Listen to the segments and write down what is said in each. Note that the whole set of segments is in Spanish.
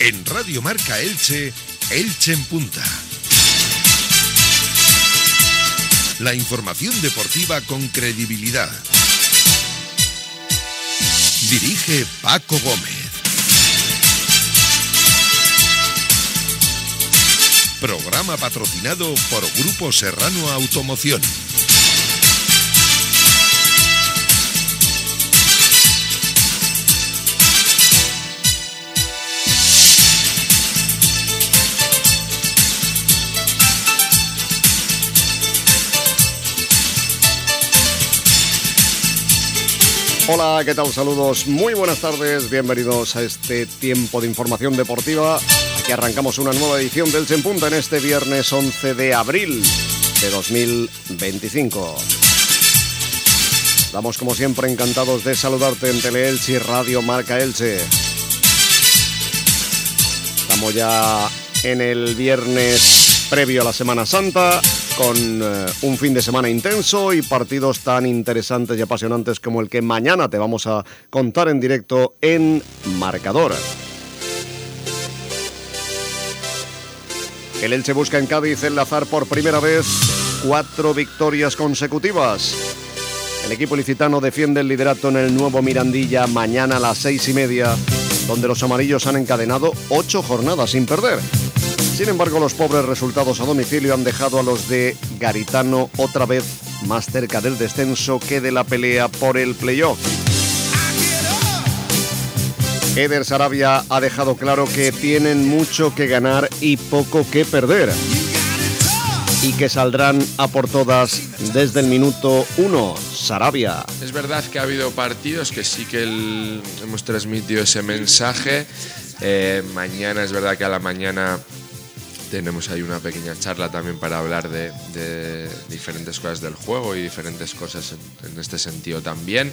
En Radio Marca Elche, Elche en Punta. La información deportiva con credibilidad. Dirige Paco Gómez. Programa patrocinado por Grupo Serrano Automoción. Hola, ¿qué tal? Saludos, muy buenas tardes, bienvenidos a este tiempo de información deportiva. Aquí arrancamos una nueva edición del Elche en Punta en este viernes 11 de abril de 2025. Estamos como siempre encantados de saludarte en Tele-Elche y Radio Marca Elche. Estamos ya en el viernes previo a la Semana Santa, con un fin de semana intenso y partidos tan interesantes y apasionantes como el que mañana te vamos a contar en directo en Marcador. El Elche busca en Cádiz enlazar por primera vez 4 victorias consecutivas. El equipo ilicitano defiende el liderato en el nuevo Mirandilla mañana a las 6:30, donde los amarillos han encadenado 8 jornadas sin perder. Sin embargo, los pobres resultados a domicilio han dejado a los de Garitano otra vez más cerca del descenso que de la pelea por el playoff. Eder Sarabia ha dejado claro que tienen mucho que ganar y poco que perder, y que saldrán a por todas desde el minuto 1. Sarabia. Es verdad que ha habido partidos que sí que hemos transmitido ese mensaje. Mañana es verdad que a la mañana tenemos ahí una pequeña charla también para hablar de diferentes cosas del juego y diferentes cosas en este sentido también.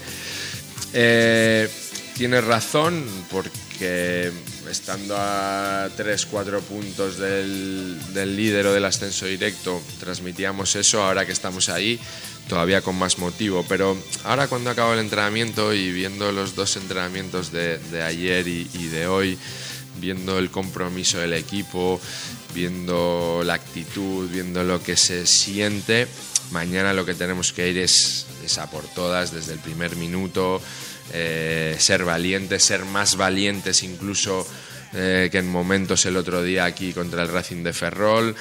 Tienes razón, porque estando a 3-4 puntos del líder o del ascenso directo, transmitíamos eso. Ahora que estamos ahí, todavía con más motivo. Pero ahora, cuando acabo el entrenamiento y viendo los 2 entrenamientos de ayer y de hoy, viendo el compromiso del equipo, viendo la actitud, viendo lo que se siente, mañana lo que tenemos que ir es a por todas desde el primer minuto. Ser valientes, ser más valientes incluso que en momentos el otro día aquí contra el Racing de Ferrol.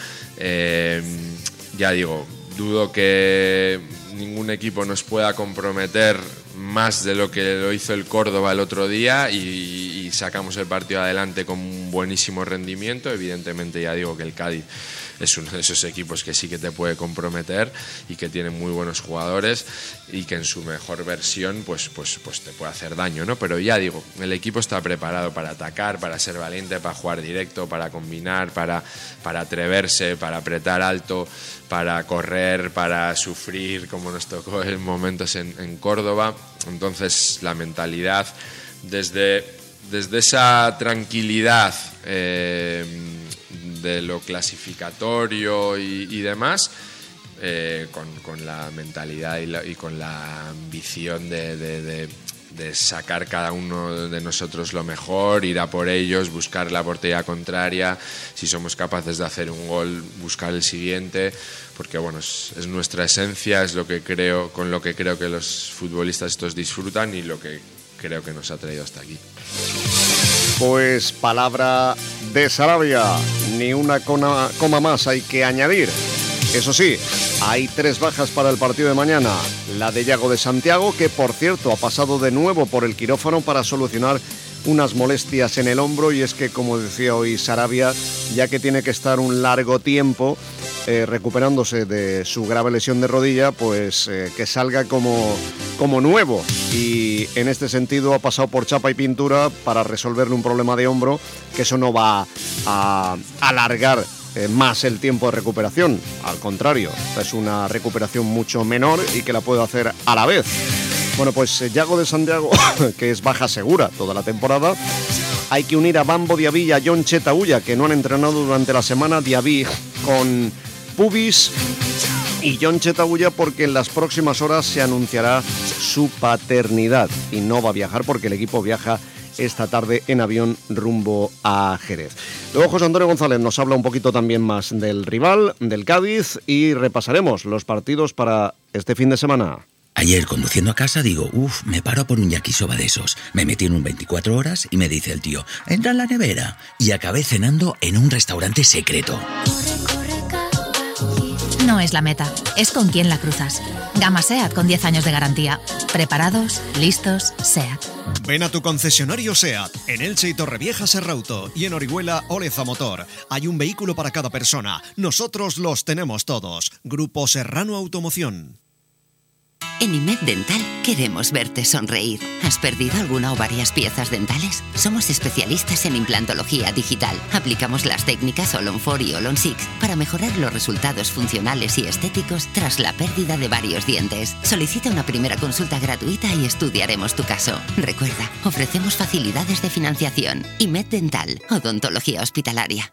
Ya digo, dudo que ningún equipo nos pueda comprometer más de lo que lo hizo el Córdoba el otro día, y sacamos el partido adelante con un buenísimo rendimiento. Evidentemente, ya digo que el Cádiz es uno de esos equipos que sí que te puede comprometer y que tiene muy buenos jugadores y que en su mejor versión pues te puede hacer daño, ¿no? Pero ya digo, el equipo está preparado para atacar, para ser valiente, para jugar directo, para combinar, para atreverse, para apretar alto, para correr, para sufrir, como nos tocó en momentos en Córdoba. Entonces, la mentalidad desde esa tranquilidad de lo clasificatorio y demás, con la mentalidad y con la ambición de sacar cada uno de nosotros lo mejor, ir a por ellos, buscar la portería contraria, si somos capaces de hacer un gol, buscar el siguiente, porque bueno, es nuestra esencia, es con lo que creo que los futbolistas estos disfrutan y lo que creo que nos ha traído hasta aquí. Pues palabra de Sarabia, ni una coma más hay que añadir. Eso sí, hay 3 bajas para el partido de mañana. La de Yago de Santiago, que por cierto ha pasado de nuevo por el quirófano para solucionar unas molestias en el hombro, y es que, como decía hoy Sarabia, ya que tiene que estar un largo tiempo recuperándose de su grave lesión de rodilla, pues que salga como nuevo, y en este sentido ha pasado por chapa y pintura para resolverle un problema de hombro, que eso no va a alargar más el tiempo de recuperación, al contrario, es una recuperación mucho menor y que la puede hacer a la vez. Bueno, pues Yago de Santiago, que es baja segura toda la temporada. Hay que unir a Bambo Diaby y a Jon Chetauya, que no han entrenado durante la semana. Diaby con pubis y Jon Chetauya porque en las próximas horas se anunciará su paternidad y no va a viajar porque el equipo viaja esta tarde en avión rumbo a Jerez. Luego José Antonio González nos habla un poquito también más del rival, del Cádiz, y repasaremos los partidos para este fin de semana. Ayer, conduciendo a casa, digo, me paro por un yakisoba de esos. Me metí en un 24 horas y me dice el tío, entra en la nevera. Y acabé cenando en un restaurante secreto. No es la meta, es con quién la cruzas. Gama SEAT con 10 años de garantía. Preparados, listos, SEAT. Ven a tu concesionario SEAT, en Elche y Torrevieja Serrauto, y en Orihuela Oleza Motor. Hay un vehículo para cada persona. Nosotros los tenemos todos. Grupo Serrano Automoción. En IMED Dental queremos verte sonreír. ¿Has perdido alguna o varias piezas dentales? Somos especialistas en implantología digital. Aplicamos las técnicas All-on-4 y All-on-6 para mejorar los resultados funcionales y estéticos tras la pérdida de varios dientes. Solicita una primera consulta gratuita y estudiaremos tu caso. Recuerda, ofrecemos facilidades de financiación. IMED Dental, odontología hospitalaria.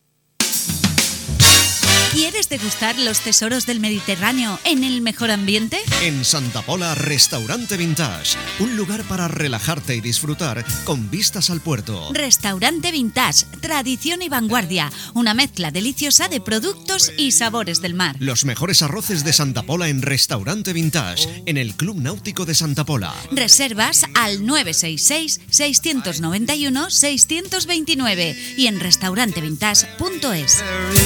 ¿Quieres degustar los tesoros del Mediterráneo en el mejor ambiente? En Santa Pola, Restaurante Vintage. Un lugar para relajarte y disfrutar con vistas al puerto. Restaurante Vintage, tradición y vanguardia. Una mezcla deliciosa de productos y sabores del mar. Los mejores arroces de Santa Pola en Restaurante Vintage, en el Club Náutico de Santa Pola. Reservas al 966-691-629 y en restaurantevintage.es.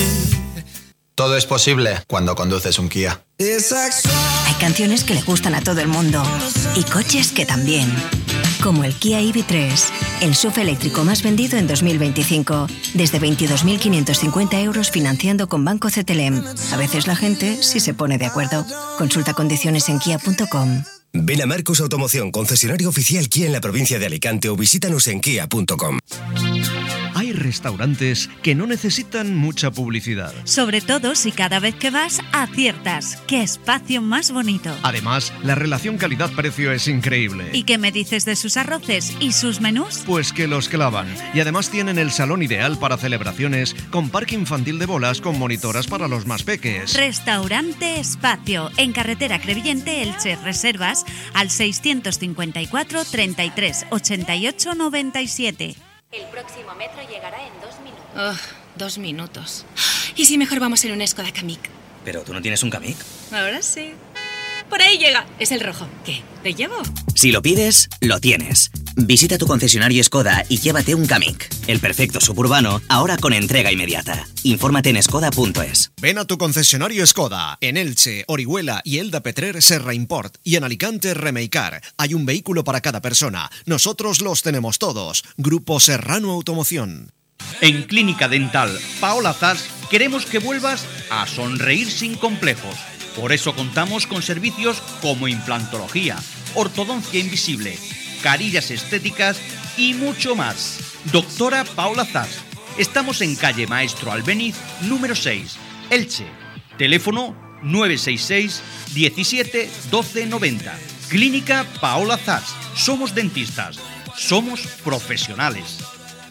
Todo es posible cuando conduces un Kia. Hay canciones que le gustan a todo el mundo y coches que también. Como el Kia EV3, el SUV eléctrico más vendido en 2025. Desde 22.550 euros financiando con Banco CTLM. A veces la gente sí se pone de acuerdo. Consulta condiciones en kia.com. Ven a Marcos Automoción, concesionario oficial Kia en la provincia de Alicante, o visítanos en kia.com. Hay restaurantes que no necesitan mucha publicidad. Sobre todo si cada vez que vas aciertas. ¡Qué espacio más bonito! Además, la relación calidad-precio es increíble. ¿Y qué me dices de sus arroces y sus menús? Pues que los clavan. Y además tienen el salón ideal para celebraciones, con parque infantil de bolas con monitoras para los más peques. Restaurante Espacio, en carretera Crevillente, Elche. Reservas al 654 33 88 97. El próximo metro llegará en 2 minutos. Oh, 2 minutos. ¿Y si mejor vamos en un Skoda Kamiq? ¿Pero tú no tienes un Kamiq? Ahora sí. Por ahí llega. Es el rojo. ¿Qué? ¿Te llevo? Si lo pides, lo tienes. Visita tu concesionario Skoda y llévate un Kamiq. El perfecto suburbano, ahora con entrega inmediata. Infórmate en skoda.es. Ven a tu concesionario Skoda. En Elche, Orihuela y Elda Petrer Serra Import. Y en Alicante Remeicar. Hay un vehículo para cada persona. Nosotros los tenemos todos. Grupo Serrano Automoción. En Clínica Dental Paola Zas queremos que vuelvas a sonreír sin complejos. Por eso contamos con servicios como implantología, ortodoncia invisible, carillas estéticas y mucho más. Doctora Paola Zas. Estamos en calle Maestro Albéniz, número 6, Elche. Teléfono 966 17 12 90. Clínica Paola Zas. Somos dentistas. Somos profesionales.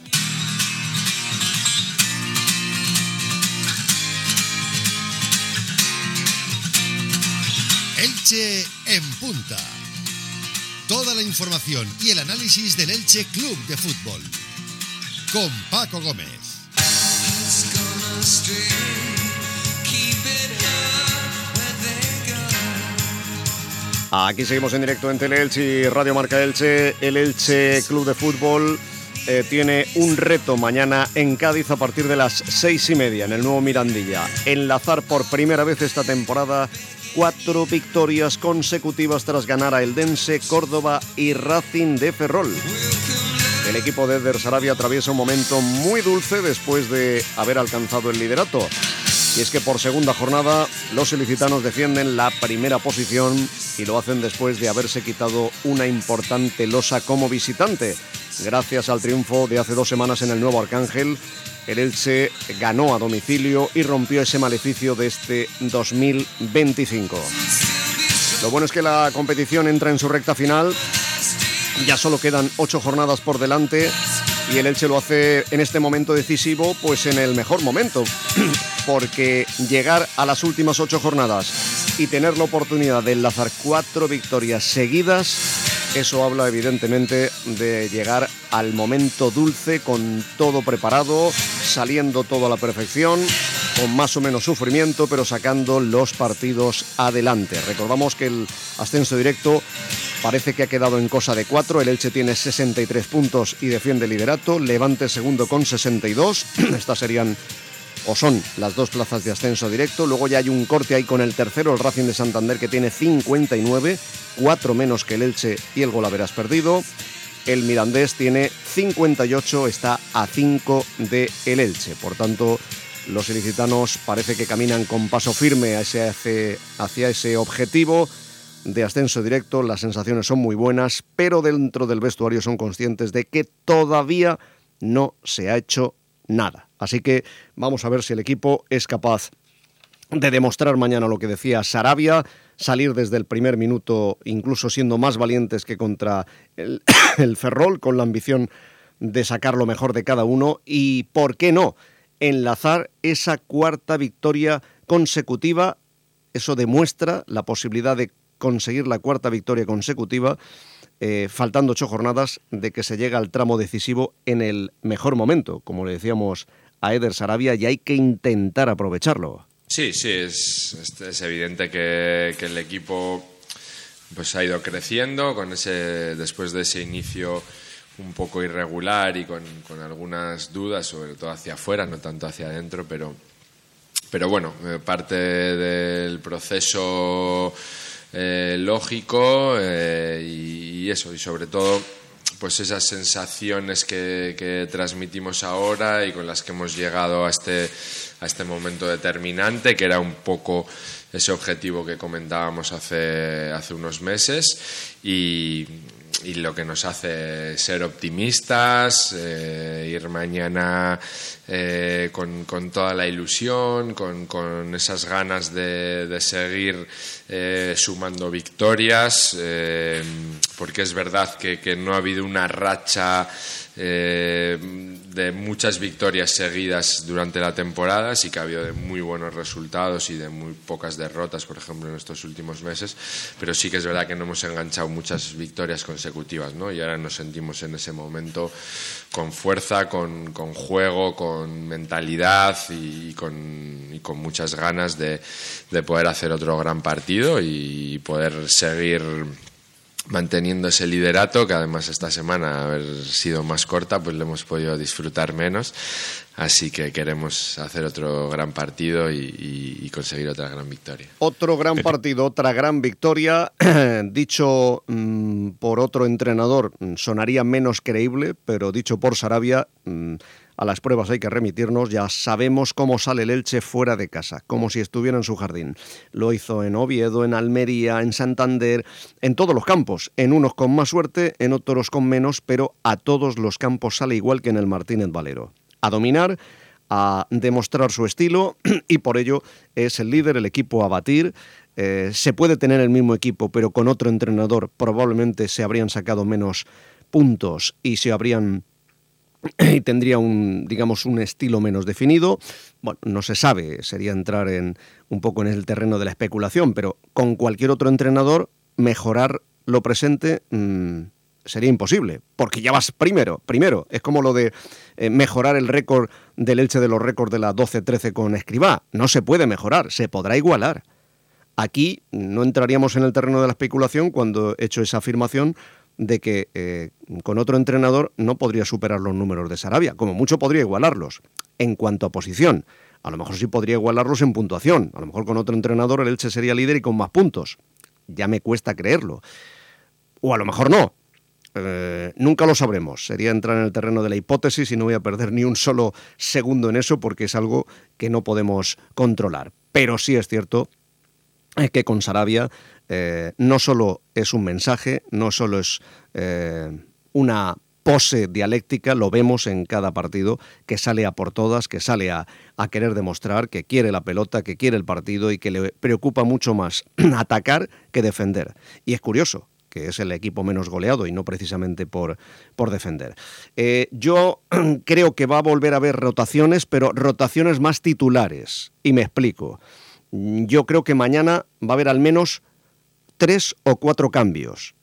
Elche en punta. Toda la información y el análisis del Elche Club de Fútbol. Con Paco Gómez. Aquí seguimos en directo en Tele-Elche y Radio Marca Elche. El Elche Club de Fútbol tiene un reto mañana en Cádiz a partir de las 6:30 en el nuevo Mirandilla. Enlazar por primera vez esta temporada 4 victorias consecutivas tras ganar a Eldense, Córdoba y Racing de Ferrol. El equipo de Eder Sarabia atraviesa un momento muy dulce después de haber alcanzado el liderato. Y es que por segunda jornada los ilicitanos defienden la primera posición y lo hacen después de haberse quitado una importante losa como visitante. Gracias al triunfo de hace 2 semanas en el Nuevo Arcángel, el Elche ganó a domicilio y rompió ese maleficio de este 2025. Lo bueno es que la competición entra en su recta final. Ya solo quedan 8 jornadas por delante y el Elche lo hace en este momento decisivo, pues en el mejor momento, porque llegar a las últimas 8 jornadas y tener la oportunidad de enlazar 4 victorias seguidas Eso habla evidentemente de llegar al momento dulce con todo preparado, saliendo todo a la perfección, con más o menos sufrimiento, pero sacando los partidos adelante. Recordamos que el ascenso directo parece que ha quedado en cosa de 4. El Elche tiene 63 puntos y defiende el liderato. Levante segundo con 62. Estas serían o son las 2 plazas de ascenso directo. Luego ya hay un corte ahí con el tercero, el Racing de Santander, que tiene 59, 4 menos que el Elche y el Golaveras perdido. El Mirandés tiene 58, está a 5 de el Elche. Por tanto, los ilicitanos parece que caminan con paso firme hacia ese objetivo de ascenso directo. Las sensaciones son muy buenas, pero dentro del vestuario son conscientes de que todavía no se ha hecho nada. Así que vamos a ver si el equipo es capaz de demostrar mañana lo que decía Sarabia, salir desde el primer minuto incluso siendo más valientes que contra el Ferrol, con la ambición de sacar lo mejor de cada uno y, ¿por qué no?, enlazar esa 4ª victoria consecutiva. Eso demuestra la posibilidad de conseguir la 4ª victoria consecutiva, faltando 8 jornadas, de que se llega al tramo decisivo en el mejor momento, como le decíamos a Eder Sarabia, y hay que intentar aprovecharlo. Sí, es evidente que el equipo pues ha ido creciendo después de ese inicio un poco irregular y con algunas dudas, sobre todo hacia afuera, no tanto hacia adentro, pero bueno, parte del proceso lógico y eso, y sobre todo pues esas sensaciones que transmitimos ahora y con las que hemos llegado a este momento determinante, que era un poco ese objetivo que comentábamos hace unos meses y lo que nos hace ser optimistas, ir mañana con toda la ilusión, con esas ganas de seguir sumando victorias, porque es verdad que no ha habido una racha de muchas victorias seguidas durante la temporada. Sí que ha habido de muy buenos resultados y de muy pocas derrotas, por ejemplo, en estos últimos meses, pero sí que es verdad que no hemos enganchado muchas victorias consecutivas, ¿no? Y ahora nos sentimos en ese momento con fuerza, con juego, con mentalidad y con muchas ganas de poder hacer otro gran partido y poder seguir manteniendo ese liderato, que además esta semana, haber sido más corta, pues lo hemos podido disfrutar menos. Así que queremos hacer otro gran partido y conseguir otra gran victoria. Otro gran partido, otra gran victoria. Dicho por otro entrenador sonaría menos creíble, pero dicho por Sarabia, a las pruebas hay que remitirnos. Ya sabemos cómo sale el Elche fuera de casa, como si estuviera en su jardín. Lo hizo en Oviedo, en Almería, en Santander, en todos los campos. En unos con más suerte, en otros con menos, pero a todos los campos sale igual que en el Martínez Valero. A dominar, a demostrar su estilo, y por ello es el líder, el equipo a batir. Se puede tener el mismo equipo, pero con otro entrenador probablemente se habrían sacado menos puntos y tendría un estilo menos definido. Bueno, no se sabe, sería entrar un poco en el terreno de la especulación, pero con cualquier otro entrenador mejorar lo presente sería imposible, porque ya vas primero. Es como lo de mejorar el récord del Elche de los récords de la 12-13 con Escribá. No se puede mejorar, se podrá igualar. Aquí no entraríamos en el terreno de la especulación cuando he hecho esa afirmación de que con otro entrenador no podría superar los números de Sarabia. Como mucho podría igualarlos en cuanto a posición. A lo mejor sí podría igualarlos en puntuación. A lo mejor con otro entrenador el Elche sería líder y con más puntos. Ya me cuesta creerlo. O a lo mejor no. Nunca lo sabremos. Sería entrar en el terreno de la hipótesis y no voy a perder ni un solo segundo en eso, porque es algo que no podemos controlar. Pero sí es cierto que con Sarabia no solo es un mensaje, no solo es una pose dialéctica, lo vemos en cada partido, que sale a por todas, que sale a querer demostrar que quiere la pelota, que quiere el partido y que le preocupa mucho más atacar que defender. Y es curioso que es el equipo menos goleado y no precisamente por defender. Yo creo que va a volver a haber rotaciones, pero rotaciones más titulares. Y me explico. Yo creo que mañana va a haber al menos 3 o 4 cambios.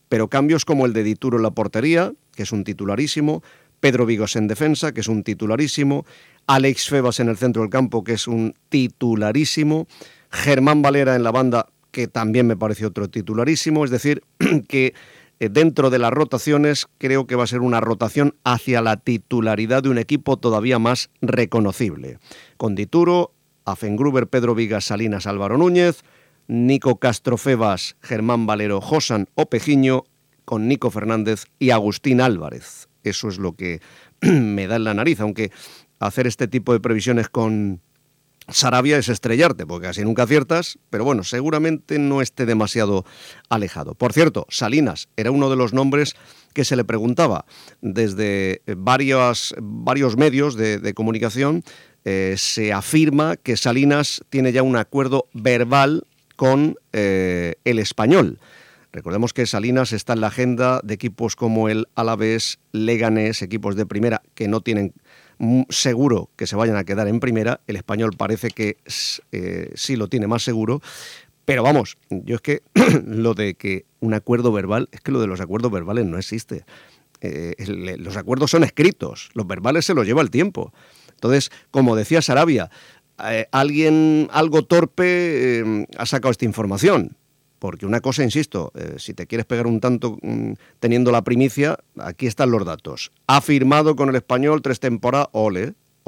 pero cambios como el de Dituro en la portería, que es un titularísimo, Pedro Vigos en defensa, que es un titularísimo, Alex Febas en el centro del campo, que es un titularísimo, Germán Valera en la banda, que también me parece otro titularísimo, es decir, que dentro de las rotaciones creo que va a ser una rotación hacia la titularidad de un equipo todavía más reconocible. Con Dituro, Afengruber, Pedro Vigas, Salinas, Álvaro Núñez, Nico Castro Febas, Germán Valero, Josan Opejiño, con Nico Fernández y Agustín Álvarez. Eso es lo que me da en la nariz, aunque hacer este tipo de previsiones con Sarabia es estrellarte, porque casi nunca aciertas, pero bueno, seguramente no esté demasiado alejado. Por cierto, Salinas era uno de los nombres que se le preguntaba desde varios medios de comunicación. Se afirma que Salinas tiene ya un acuerdo verbal con el Español. Recordemos que Salinas está en la agenda de equipos como el Alavés, Leganés, equipos de primera que no tienen seguro que se vayan a quedar en primera. El Español parece que sí lo tiene más seguro, pero vamos, yo es que lo de que un acuerdo verbal, es que lo de los acuerdos verbales no existe. Los acuerdos son escritos, los verbales se los lleva el tiempo. Entonces, como decía Sarabia, alguien algo torpe ha sacado esta información. Porque una cosa, insisto, si te quieres pegar un tanto teniendo la primicia, aquí están los datos. Ha firmado con el Español 3 temporadas, ole.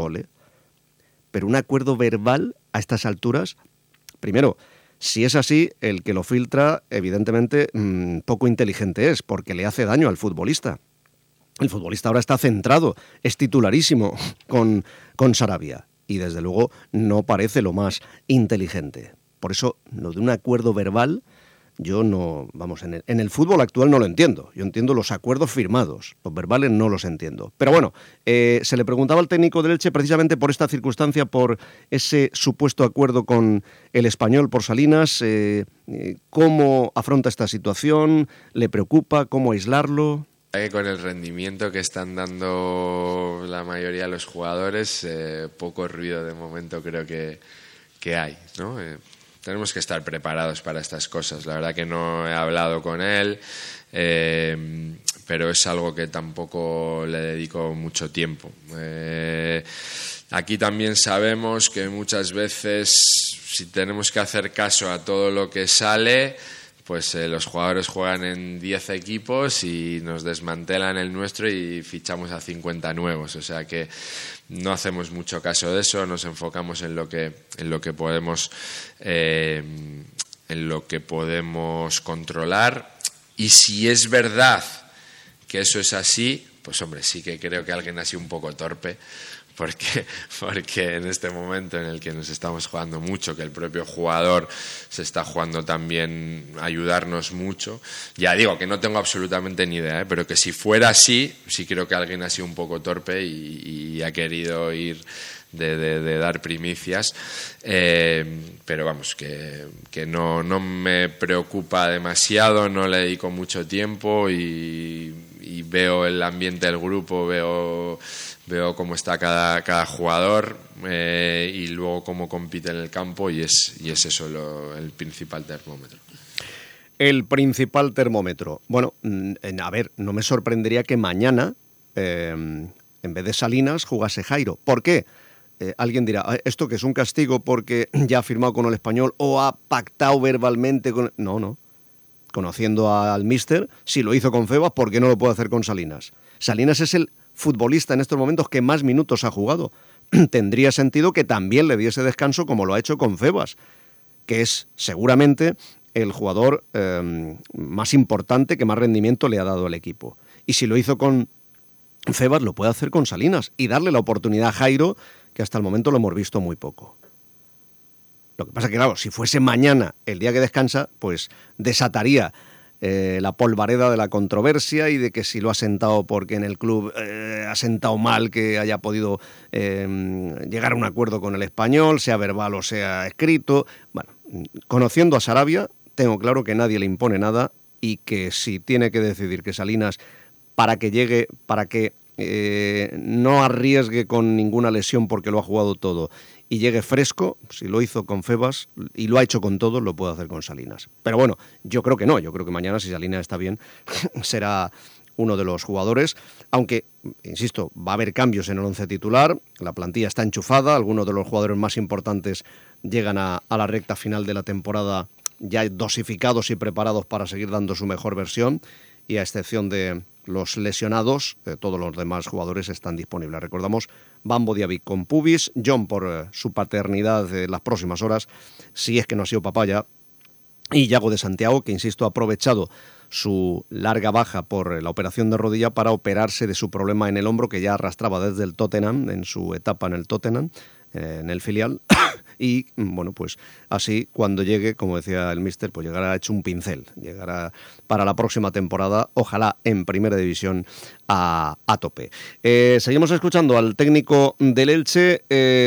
Pero un acuerdo verbal a estas alturas, primero, si es así, el que lo filtra, evidentemente, poco inteligente es, porque le hace daño al futbolista. El futbolista ahora está centrado, es titularísimo con Sarabia, y desde luego no parece lo más inteligente. Por eso, lo de un acuerdo verbal, yo no, vamos, en el fútbol actual no lo entiendo. Yo entiendo los acuerdos firmados, los verbales no los entiendo. Pero bueno, se le preguntaba al técnico del Elche precisamente por esta circunstancia, por ese supuesto acuerdo con el Español por Salinas. ¿Cómo afronta esta situación? ¿Le preocupa? ¿Cómo aislarlo? Con el rendimiento que están dando la mayoría de los jugadores, poco ruido de momento creo que hay, ¿no? Tenemos que estar preparados para estas cosas. La verdad que no he hablado con él, pero es algo que tampoco le dedico mucho tiempo. Aquí también sabemos que muchas veces, si tenemos que hacer caso a todo lo que sale, pues los jugadores juegan en 10 equipos y nos desmantelan el nuestro y fichamos a 50 nuevos. O sea que no hacemos mucho caso de eso, nos enfocamos en lo que podemos controlar. Y si es verdad que eso es así, pues hombre, sí que creo que alguien ha sido un poco torpe. Porque en este momento en el que nos estamos jugando mucho, que el propio jugador se está jugando también a ayudarnos mucho, ya digo que no tengo absolutamente ni idea, pero que si fuera así, sí creo que alguien ha sido un poco torpe y ha querido ir de dar primicias, pero vamos, que no me preocupa demasiado, no le dedico mucho tiempo y veo el ambiente del grupo, veo cómo está cada jugador y luego cómo compite en el campo y es eso el principal termómetro. El principal termómetro. Bueno, a ver, no me sorprendería que mañana, en vez de Salinas, jugase Jairo. ¿Por qué? Alguien dirá, ¿esto que es un castigo porque ya ha firmado con el Español o ha pactado verbalmente con...? No. Conociendo al míster, si lo hizo con Febas, ¿por qué no lo puede hacer con Salinas? Salinas es el futbolista en estos momentos que más minutos ha jugado. Tendría sentido que también le diese descanso como lo ha hecho con Febas, que es seguramente el jugador más importante, que más rendimiento le ha dado al equipo. Y si lo hizo con Febas, lo puede hacer con Salinas y darle la oportunidad a Jairo, que hasta el momento lo hemos visto muy poco. Lo que pasa que, claro, si fuese mañana el día que descansa, pues desataría la polvareda de la controversia y de que si lo ha sentado porque en el club ha sentado mal que haya podido llegar a un acuerdo con el Español, sea verbal o sea escrito. Bueno, conociendo a Sarabia, tengo claro que nadie le impone nada y que si tiene que decidir que Salinas, para que no arriesgue con ninguna lesión porque lo ha jugado todo y llegue fresco. Si lo hizo con Febas y lo ha hecho con todos, lo puede hacer con Salinas. Pero bueno, yo creo que no. Yo creo que mañana, si Salinas está bien, será uno de los jugadores. Aunque, insisto, va a haber cambios en el once titular. La plantilla está enchufada. Algunos de los jugadores más importantes llegan a la recta final de la temporada ya dosificados y preparados para seguir dando su mejor versión, y a excepción de los lesionados, todos los demás jugadores están disponibles. Recordamos, Bambo Diaby con pubis, John por su paternidad en las próximas horas, si es que no ha sido papá ya, y Yago de Santiago, que insisto ha aprovechado su larga baja por la operación de rodilla para operarse de su problema en el hombro que ya arrastraba desde el Tottenham, en su etapa en el Tottenham, en el filial, y bueno, pues así cuando llegue, como decía el míster, pues llegará hecho un pincel, llegará para la próxima temporada, ojalá en Primera División a tope. Seguimos escuchando al técnico del Elche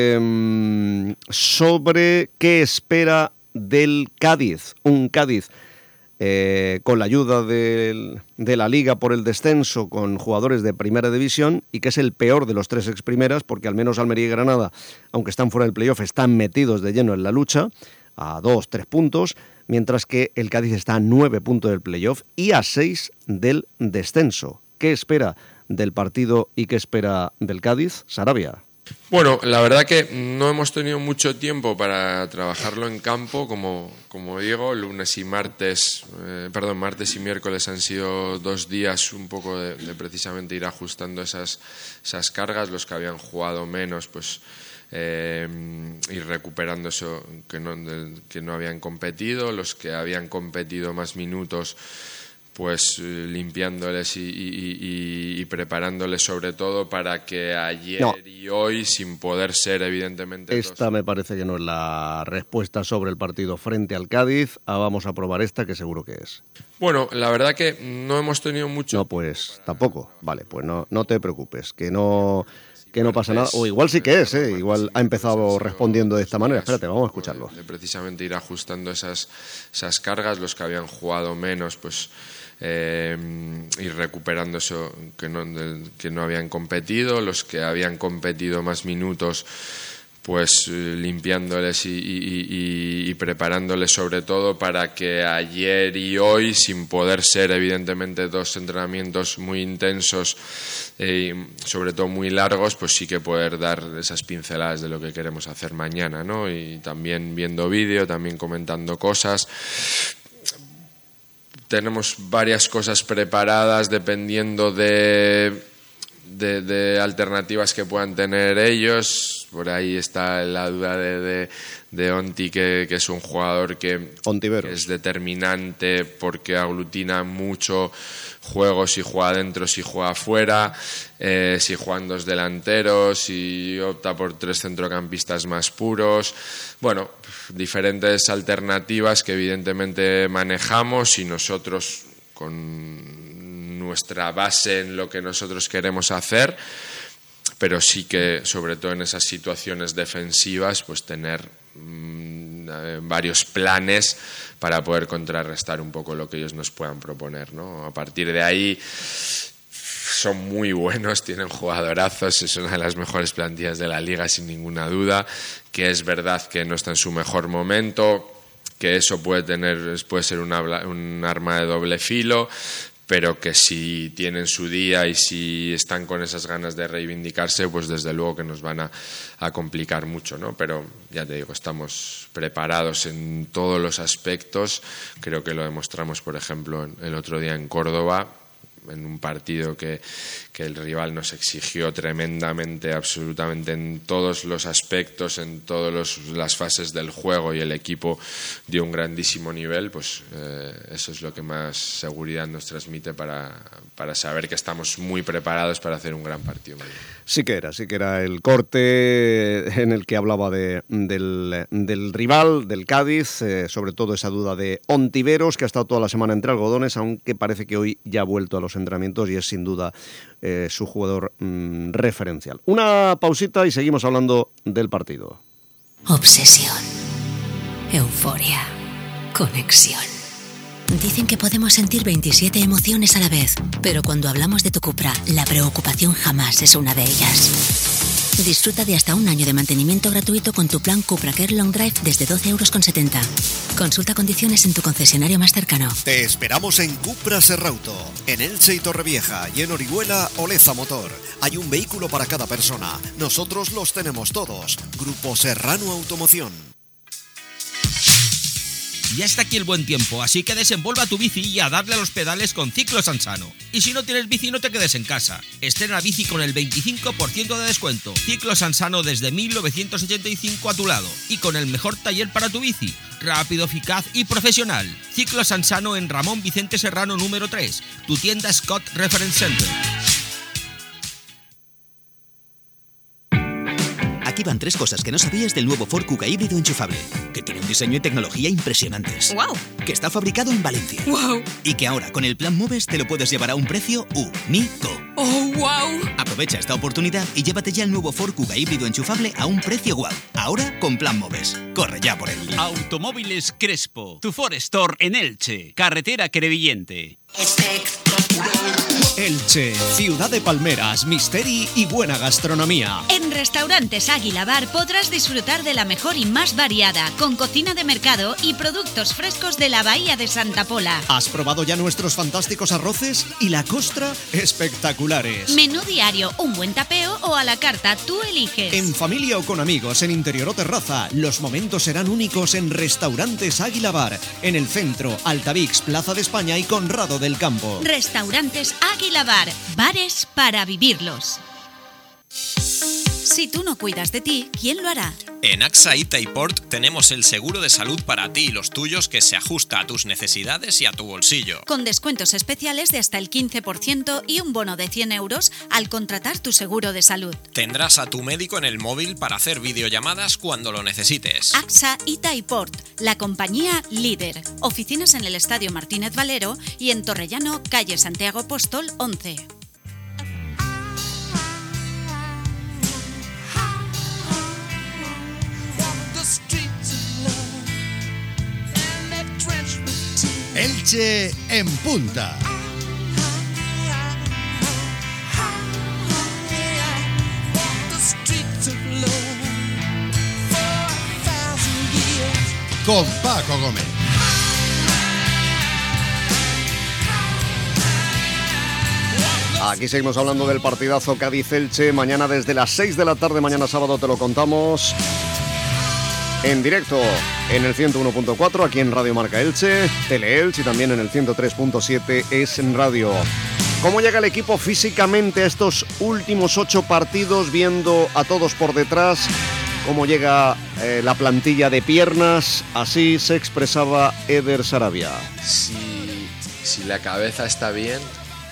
sobre qué espera del Cádiz, un Cádiz con la ayuda de la Liga por el descenso, con jugadores de Primera División, y que es el peor de los tres exprimeras, porque al menos Almería y Granada, aunque están fuera del playoff, están metidos de lleno en la lucha, a 2-3 puntos, mientras que el Cádiz está a 9 puntos del playoff y a 6 del descenso. ¿Qué espera del partido y qué espera del Cádiz? Sarabia. Bueno, la verdad que no hemos tenido mucho tiempo para trabajarlo en campo, como digo, martes y miércoles han sido 2 días un poco de precisamente ir ajustando esas cargas. Los que habían jugado menos, pues ir recuperando eso que no habían competido. Los que habían competido más minutos, pues limpiándoles y preparándoles sobre todo para que ayer y hoy, sin poder ser evidentemente... Esta me parece que no es la respuesta sobre el partido frente al Cádiz. Vamos a probar esta, que seguro que es. Bueno, la verdad que no hemos tenido mucho... No, pues tampoco. Vale, pues no te preocupes, que no pasa nada. O igual sí que es, igual ha empezado respondiendo de esta manera. Espérate, vamos a escucharlo. De precisamente ir ajustando esas cargas. Los que habían jugado menos, pues... ir recuperando eso que no habían competido. Los que habían competido más minutos, pues limpiándoles y preparándoles sobre todo para que ayer y hoy, sin poder ser evidentemente 2 entrenamientos muy intensos y sobre todo muy largos, pues sí que poder dar esas pinceladas de lo que queremos hacer mañana, ¿no? Y también viendo vídeo, también comentando cosas. Tenemos varias cosas preparadas dependiendo de alternativas que puedan tener ellos. Por ahí está la duda de Onti, que es un jugador que es determinante porque aglutina mucho juegos, si juega dentro, si juega fuera, si juegan 2 delanteros, si opta por 3 centrocampistas más puros. Bueno, diferentes alternativas que evidentemente manejamos, y nosotros con nuestra base en lo que nosotros queremos hacer, pero sí que sobre todo en esas situaciones defensivas, pues tener varios planes para poder contrarrestar un poco lo que ellos nos puedan proponer, ¿no? A partir de ahí son muy buenos, tienen jugadorazos, es una de las mejores plantillas de la liga sin ninguna duda, que es verdad que no está en su mejor momento, que eso puede ser un arma de doble filo, pero que si tienen su día y si están con esas ganas de reivindicarse, pues desde luego que nos van a complicar mucho, ¿no? Pero ya te digo, estamos preparados en todos los aspectos. Creo que lo demostramos, por ejemplo, el otro día en Córdoba, en un partido que el rival nos exigió tremendamente, absolutamente en todos los aspectos, en todas las fases del juego, y el equipo dio un grandísimo nivel. Pues eso es lo que más seguridad nos transmite para saber que estamos muy preparados para hacer un gran partido mañana. Sí que era el corte en el que hablaba del rival, del Cádiz, sobre todo esa duda de Ontiveros, que ha estado toda la semana entre algodones, aunque parece que hoy ya ha vuelto a los entrenamientos y es sin duda su jugador referencial. Una pausita y seguimos hablando del partido. Obsesión, euforia, conexión. Dicen que podemos sentir 27 emociones a la vez, pero cuando hablamos de tu Cupra, la preocupación jamás es una de ellas. Disfruta de hasta un año de mantenimiento gratuito con tu plan Cupra Care Long Drive desde 12,70 €. Consulta condiciones en tu concesionario más cercano. Te esperamos en Cupra Serrauto, en Elche y Torrevieja, y en Orihuela, Oleza Motor. Hay un vehículo para cada persona. Nosotros los tenemos todos. Grupo Serrano Automoción. Ya está aquí el buen tiempo, así que desenvuelva tu bici y a darle a los pedales con Ciclo Sansano. Y si no tienes bici, no te quedes en casa. Estrena bici con el 25% de descuento. Ciclo Sansano desde 1985 a tu lado. Y con el mejor taller para tu bici. Rápido, eficaz y profesional. Ciclo Sansano en Ramón Vicente Serrano número 3. Tu tienda Scott Reference Center. Aquí van 3 cosas que no sabías del nuevo Ford Kuga híbrido enchufable. Que tiene un diseño y tecnología impresionantes. ¡Wow! Que está fabricado en Valencia. ¡Wow! Y que ahora, con el plan Moves, te lo puedes llevar a un precio único. ¡Oh, wow! Aprovecha esta oportunidad y llévate ya el nuevo Ford Kuga híbrido enchufable a un precio guau. Ahora con plan Moves. Corre ya por él. Automóviles Crespo. Tu Ford Store en Elche. Carretera Crevillente. Elche, ciudad de palmeras, misteri y buena gastronomía. En Restaurantes Águila Bar podrás disfrutar de la mejor y más variada, con cocina de mercado y productos frescos de la Bahía de Santa Pola. ¿Has probado ya nuestros fantásticos arroces? Y la costra, espectaculares. Menú diario, un buen tapeo o a la carta, tú eliges. En familia o con amigos, en interior o terraza, los momentos serán únicos en Restaurantes Águila Bar, en el centro, Altavix, Plaza de España y Conrado del Campo. Restaurantes Águila Bar, bares para vivirlos. Si tú no cuidas de ti, ¿quién lo hará? En AXA Itaiport tenemos el seguro de salud para ti y los tuyos que se ajusta a tus necesidades y a tu bolsillo. Con descuentos especiales de hasta el 15% y un bono de 100 € al contratar tu seguro de salud. Tendrás a tu médico en el móvil para hacer videollamadas cuando lo necesites. AXA Itaiport, la compañía líder. Oficinas en el Estadio Martínez Valero y en Torrellano, calle Santiago Apóstol 11. Elche en punta. Con Paco Gómez. Aquí seguimos hablando del partidazo Cádiz-Elche. Mañana desde las 6 de la tarde, mañana sábado te lo contamos en directo en el 101.4, aquí en Radio Marca Elche, Tele-Elche y también en el 103.7 es en radio. ¿Cómo llega el equipo físicamente a estos últimos 8 partidos, viendo a todos por detrás? ¿Cómo llega la plantilla de piernas? Así se expresaba Eder Sarabia. Si la cabeza está bien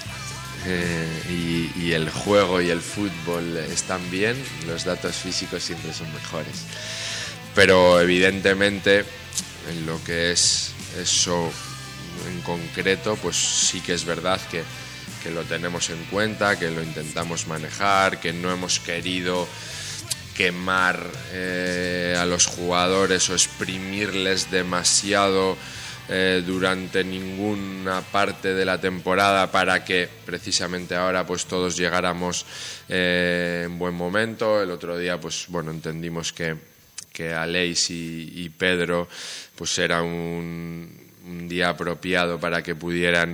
y el juego y el fútbol están bien, los datos físicos siempre son mejores. Pero evidentemente en lo que es eso en concreto, pues sí que es verdad que lo tenemos en cuenta, que lo intentamos manejar, que no hemos querido quemar a los jugadores o exprimirles demasiado durante ninguna parte de la temporada para que precisamente ahora pues todos llegáramos en buen momento. El otro día pues bueno, entendimos que Aleix y Pedro pues era un día apropiado para que pudieran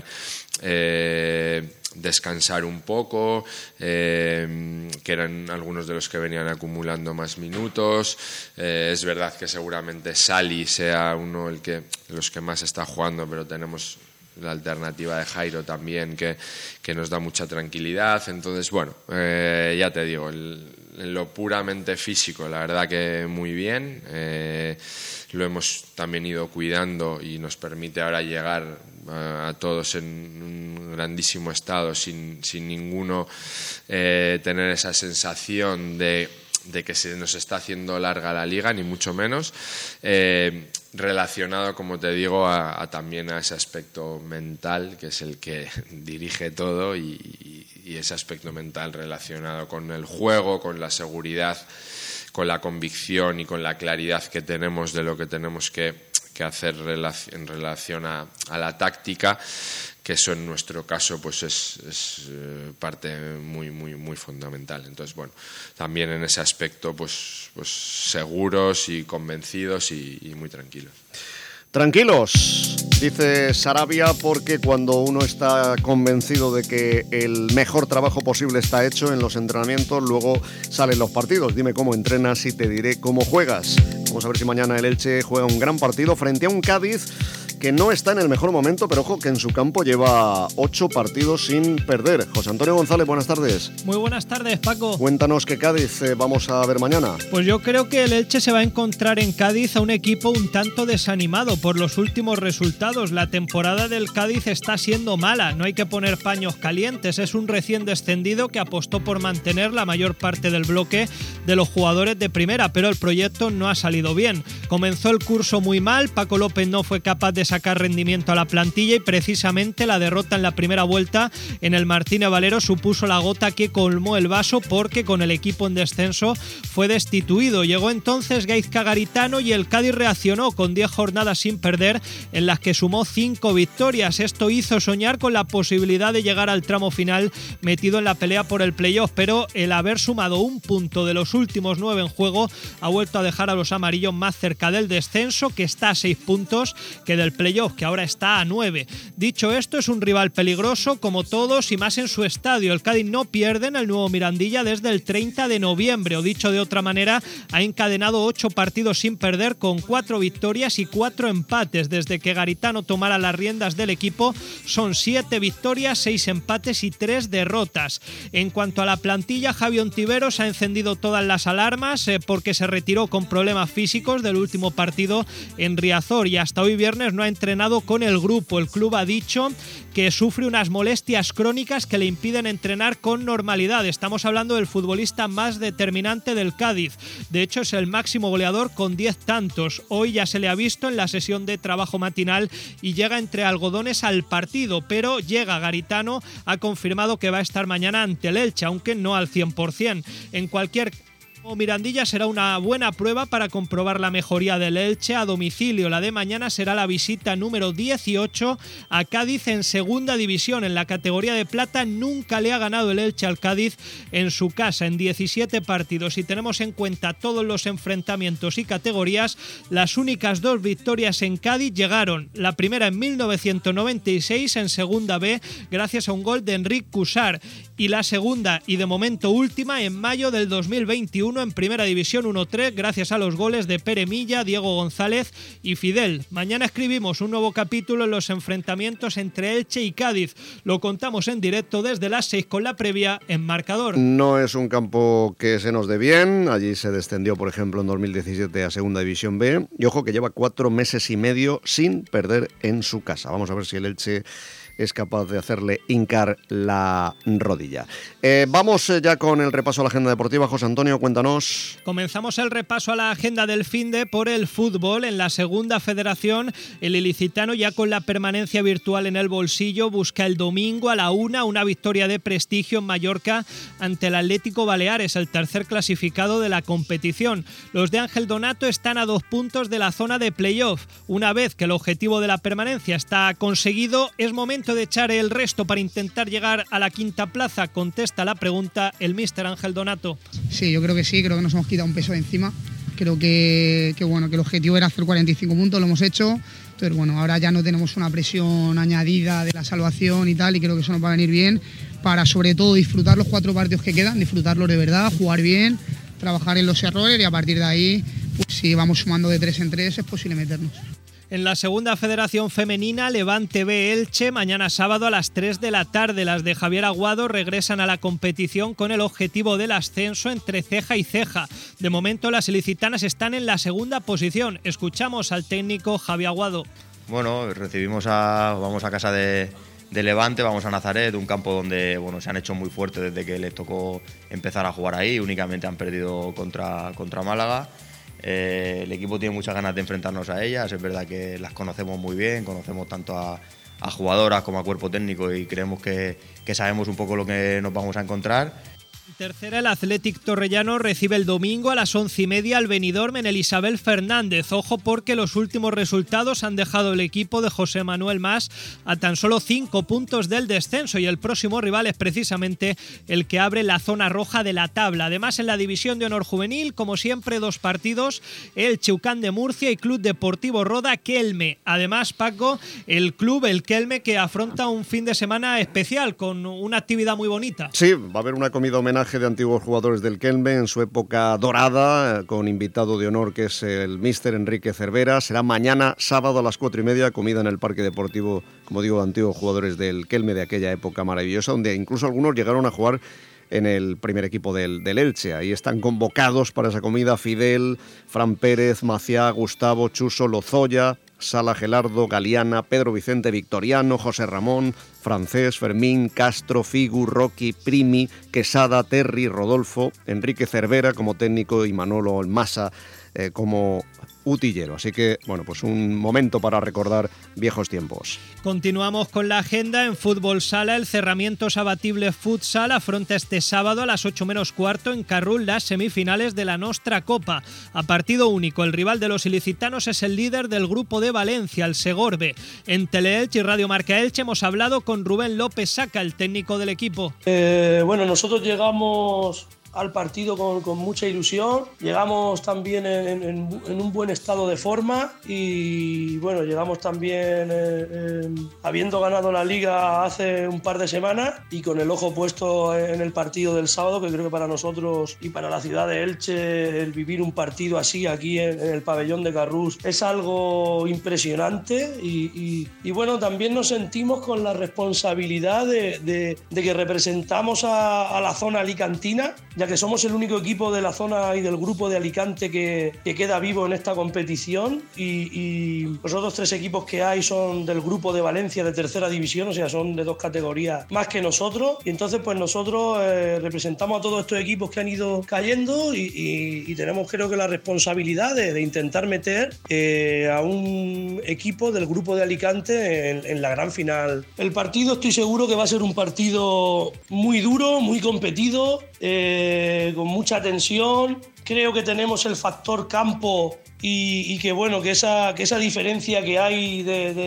descansar un poco, que eran algunos de los que venían acumulando más minutos. Es verdad que seguramente Sali sea uno los que más está jugando, pero tenemos la alternativa de Jairo también que nos da mucha tranquilidad. Entonces bueno, ya te digo, en lo puramente físico la verdad que muy bien, lo hemos también ido cuidando y nos permite ahora llegar a todos en un grandísimo estado sin ninguno tener esa sensación de que se nos está haciendo larga la liga, ni mucho menos, relacionado, como te digo, también a ese aspecto mental, que es el que dirige todo, y ese aspecto mental relacionado con el juego, con la seguridad, con la convicción y con la claridad que tenemos de lo que tenemos que hacer en relación a la táctica, eso en nuestro caso pues es parte muy fundamental. Entonces, bueno, también en ese aspecto pues seguros y convencidos y muy tranquilos. Tranquilos, dice Sarabia, porque cuando uno está convencido de que el mejor trabajo posible está hecho en los entrenamientos, luego salen los partidos. Dime cómo entrenas y te diré cómo juegas. Vamos a ver si mañana el Elche juega un gran partido frente a un Cádiz que no está en el mejor momento, pero ojo que en su campo lleva 8 partidos sin perder. José Antonio González, buenas tardes. Muy buenas tardes, Paco. Cuéntanos qué Cádiz vamos a ver mañana. Pues yo creo que el Elche se va a encontrar en Cádiz a un equipo un tanto desanimado por los últimos resultados. La temporada del Cádiz está siendo mala, no hay que poner paños calientes. Es un recién descendido que apostó por mantener la mayor parte del bloque de los jugadores de primera, pero el proyecto no ha salido bien. Comenzó el curso muy mal, Paco López no fue capaz de sacar rendimiento a la plantilla y precisamente la derrota en la primera vuelta en el Martínez Valero supuso la gota que colmó el vaso, porque con el equipo en descenso fue destituido. Llegó entonces Gaizka Garitano y el Cádiz reaccionó con 10 jornadas sin perder, en las que sumó 5 victorias. Esto hizo soñar con la posibilidad de llegar al tramo final metido en la pelea por el playoff, pero el haber sumado un punto de los últimos 9 en juego ha vuelto a dejar a los amarillos más cerca del descenso, que está a 6 puntos, que del playoff, que ahora está a 9. Dicho esto, es un rival peligroso como todos y más en su estadio. El Cádiz no pierde en el nuevo Mirandilla desde el 30 de noviembre, o dicho de otra manera, ha encadenado 8 partidos sin perder con 4 victorias y 4 empates. Desde que Garitano tomara las riendas del equipo son 7 victorias, 6 empates y 3 derrotas. En cuanto a la plantilla, Javi Ontiveros ha encendido todas las alarmas porque se retiró con problemas físicos del último partido en Riazor y hasta hoy viernes no ha entrenado con el grupo. El club ha dicho que sufre unas molestias crónicas que le impiden entrenar con normalidad. Estamos hablando del futbolista más determinante del Cádiz. De hecho, es el máximo goleador con 10 tantos. Hoy ya se le ha visto en la sesión de trabajo matinal y llega entre algodones al partido, pero llega Garitano, ha confirmado que va a estar mañana ante el Elche, aunque no al 100%. En cualquier Mirandilla será una buena prueba para comprobar la mejoría del Elche a domicilio. La de mañana será la visita número 18 a Cádiz en segunda división. En la categoría de plata nunca le ha ganado el Elche al Cádiz en su casa en 17 partidos. Si tenemos en cuenta todos los enfrentamientos y categorías, las únicas 2 victorias en Cádiz llegaron. La primera en 1996 en segunda B gracias a un gol de Enric Cussart, y la segunda y de momento última en mayo del 2021 en Primera División 1-3 gracias a los goles de Pere Milla, Diego González y Fidel. Mañana escribimos un nuevo capítulo en los enfrentamientos entre Elche y Cádiz. Lo contamos en directo desde las 6 con la previa en Marcador. No es un campo que se nos dé bien. Allí se descendió, por ejemplo, en 2017 a Segunda División B. Y ojo que lleva 4 meses y medio sin perder en su casa. Vamos a ver si el Elche es capaz de hacerle hincar la rodilla. Vamos ya con el repaso a la agenda deportiva. José Antonio, cuéntanos. Comenzamos el repaso a la agenda del finde por el fútbol. En la segunda federación, el ilicitano, ya con la permanencia virtual en el bolsillo, busca el domingo a la 1 una victoria de prestigio en Mallorca ante el Atlético Baleares, el tercer clasificado de la competición. Los de Ángel Donato están a 2 puntos de la zona de playoff. Una vez que el objetivo de la permanencia está conseguido, es momento de echar el resto para intentar llegar a la 5ª plaza. Contesta la pregunta el míster Ángel Donato. Sí, yo creo que sí, creo que nos hemos quitado un peso de encima. Creo que bueno, que el objetivo era hacer 45 puntos, lo hemos hecho. Entonces, bueno, ahora ya no tenemos una presión añadida de la salvación y tal, y creo que eso nos va a venir bien para, sobre todo, disfrutar los 4 partidos que quedan, disfrutarlos de verdad, jugar bien, trabajar en los errores, y a partir de ahí, pues si vamos sumando de 3 en 3, es posible meternos. En la segunda federación femenina, Levante B Elche, mañana sábado a las 3 de la tarde. Las de Javier Aguado regresan a la competición con el objetivo del ascenso entre ceja y ceja. De momento, las ilicitanas están en la segunda posición. Escuchamos al técnico Javier Aguado. Bueno, vamos a casa de Levante, vamos a Nazaret, un campo donde se han hecho muy fuertes desde que les tocó empezar a jugar ahí. Únicamente han perdido contra Málaga. El equipo tiene muchas ganas de enfrentarnos a ellas. Es verdad que las conocemos muy bien, conocemos tanto a jugadoras como a cuerpo técnico, y creemos que sabemos un poco lo que nos vamos a encontrar. Tercera, el Athletic Torrellano recibe el domingo a las 11:30 al Benidorm en el Isabel Fernández. Ojo, porque los últimos resultados han dejado el equipo de José Manuel Mas a tan solo 5 puntos del descenso, y el próximo rival es precisamente el que abre la zona roja de la tabla. Además, en la División de Honor Juvenil, como siempre, 2 partidos: el Cheucán de Murcia y Club Deportivo Roda Kelme. Además, Paco, el Kelme, que afronta un fin de semana especial con una actividad muy bonita. Sí, va a haber una comida homenaje de antiguos jugadores del Kelme en su época dorada, con invitado de honor que es el míster Enrique Cervera. Será mañana sábado a las 4:30, comida en el Parque Deportivo, como digo, de antiguos jugadores del Kelme de aquella época maravillosa, donde incluso algunos llegaron a jugar en el primer equipo del Elche. Ahí están convocados para esa comida Fidel, Fran Pérez, Maciá, Gustavo, Chuso, Lozoya, Sala, Gelardo, Galeana, Pedro Vicente, Victoriano, José Ramón, Francés, Fermín, Castro, Figu, Rocky, Primi, Quesada, Terry, Rodolfo, Enrique Cervera como técnico y Manolo Massa como utillero. Así que, bueno, pues un momento para recordar viejos tiempos. Continuamos con la agenda. En fútbol sala, el Cerramientos Abatible Futsal afronta este sábado a las 8:15 en Carrul las semifinales de la Nostra Copa. A partido único, el rival de los ilicitanos es el líder del grupo de Valencia, el Segorbe. En Teleelche y Radio Marca Elche hemos hablado con Rubén López Saca, el técnico del equipo. Bueno, nosotros llegamos al partido con mucha ilusión, llegamos también en un buen estado de forma y bueno, llegamos también habiendo ganado la Liga hace un par de semanas y con el ojo puesto en el partido del sábado, que creo que para nosotros y para la ciudad de Elche el vivir un partido así aquí en el pabellón de Carrús es algo impresionante y bueno, también nos sentimos con la responsabilidad de que representamos a la zona alicantina, ya que somos el único equipo de la zona y del grupo de Alicante que queda vivo en esta competición y los otros 3 equipos que hay son del grupo de Valencia de tercera división, o sea, son de 2 categorías más que nosotros, y entonces pues nosotros representamos a todos estos equipos que han ido cayendo y tenemos, creo que, la responsabilidad de intentar meter a un equipo del grupo de Alicante en la gran final. El partido, estoy seguro que va a ser un partido muy duro, muy competido, con mucha tensión. Creo que tenemos el factor campo y que bueno, que esa diferencia que hay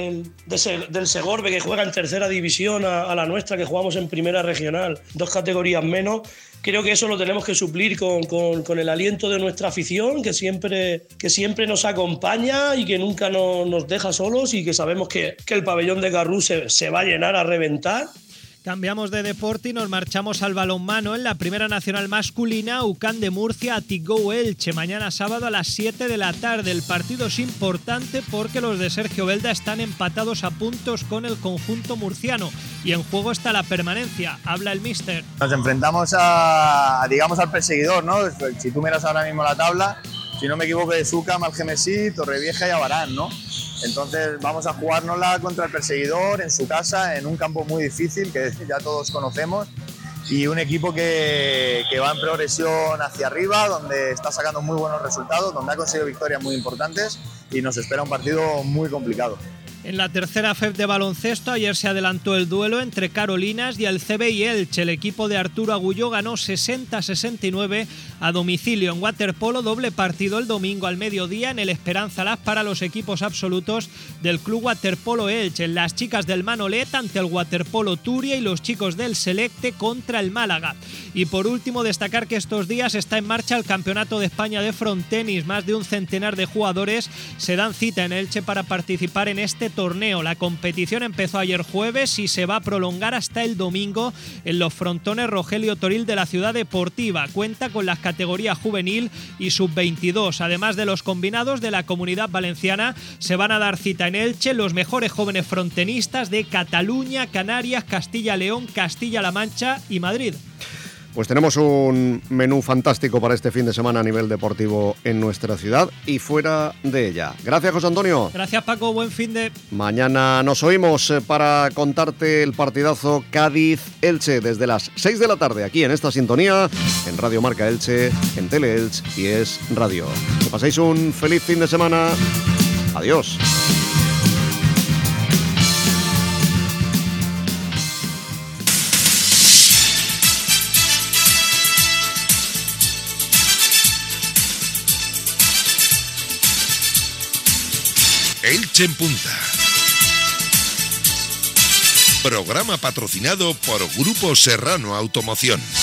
del Segorbe, que juega en tercera división, a la nuestra, que jugamos en primera regional, 2 categorías menos. Creo que eso lo tenemos que suplir con el aliento de nuestra afición, que siempre nos acompaña y que nunca nos deja solos, y que sabemos que el pabellón de Carrús se va a llenar a reventar. Cambiamos de deporte y nos marchamos al balonmano. En la Primera Nacional masculina, UCAN de Murcia, Atigou Elche, mañana sábado a las 7 de la tarde. El partido es importante porque los de Sergio Belda están empatados a puntos con el conjunto murciano y en juego está la permanencia. Habla el míster. Nos enfrentamos digamos, al perseguidor, ¿no? Si tú miras ahora mismo la tabla, si no me equivoco, es UCAM, Algemesí, Torrevieja y Abarán, ¿no? Entonces vamos a jugárnosla contra el perseguidor en su casa, en un campo muy difícil que ya todos conocemos, y un equipo que va en progresión hacia arriba, donde está sacando muy buenos resultados, donde ha conseguido victorias muy importantes y nos espera un partido muy complicado. En la tercera FEP de baloncesto, ayer se adelantó el duelo entre Carolinas y el CBI Elche. El equipo de Arturo Agulló ganó 60-69 a domicilio. En waterpolo, doble partido el domingo al mediodía en el Esperanza Laz para los equipos absolutos del Club Waterpolo Elche. Las chicas del Manolet ante el Waterpolo Turia y los chicos del Selecte contra el Málaga. Y por último, destacar que estos días está en marcha el Campeonato de España de frontenis. Más de un centenar de jugadores se dan cita en Elche para participar en este torneo. La competición empezó ayer jueves y se va a prolongar hasta el domingo en los frontones Rogelio Toril de la Ciudad Deportiva. Cuenta con las categorías juvenil y sub-22. Además de los combinados de la Comunidad Valenciana, se van a dar cita en Elche los mejores jóvenes frontenistas de Cataluña, Canarias, Castilla-León, Castilla-La Mancha y Madrid. Pues tenemos un menú fantástico para este fin de semana a nivel deportivo en nuestra ciudad y fuera de ella. Gracias, José Antonio. Gracias, Paco. Buen fin de... Mañana nos oímos para contarte el partidazo Cádiz-Elche desde las 6 de la tarde aquí en esta sintonía, en Radio Marca Elche, en Teleelch y Es Radio. Que paséis un feliz fin de semana. Adiós. Elche en Punta. Programa patrocinado por Grupo Serrano Automoción.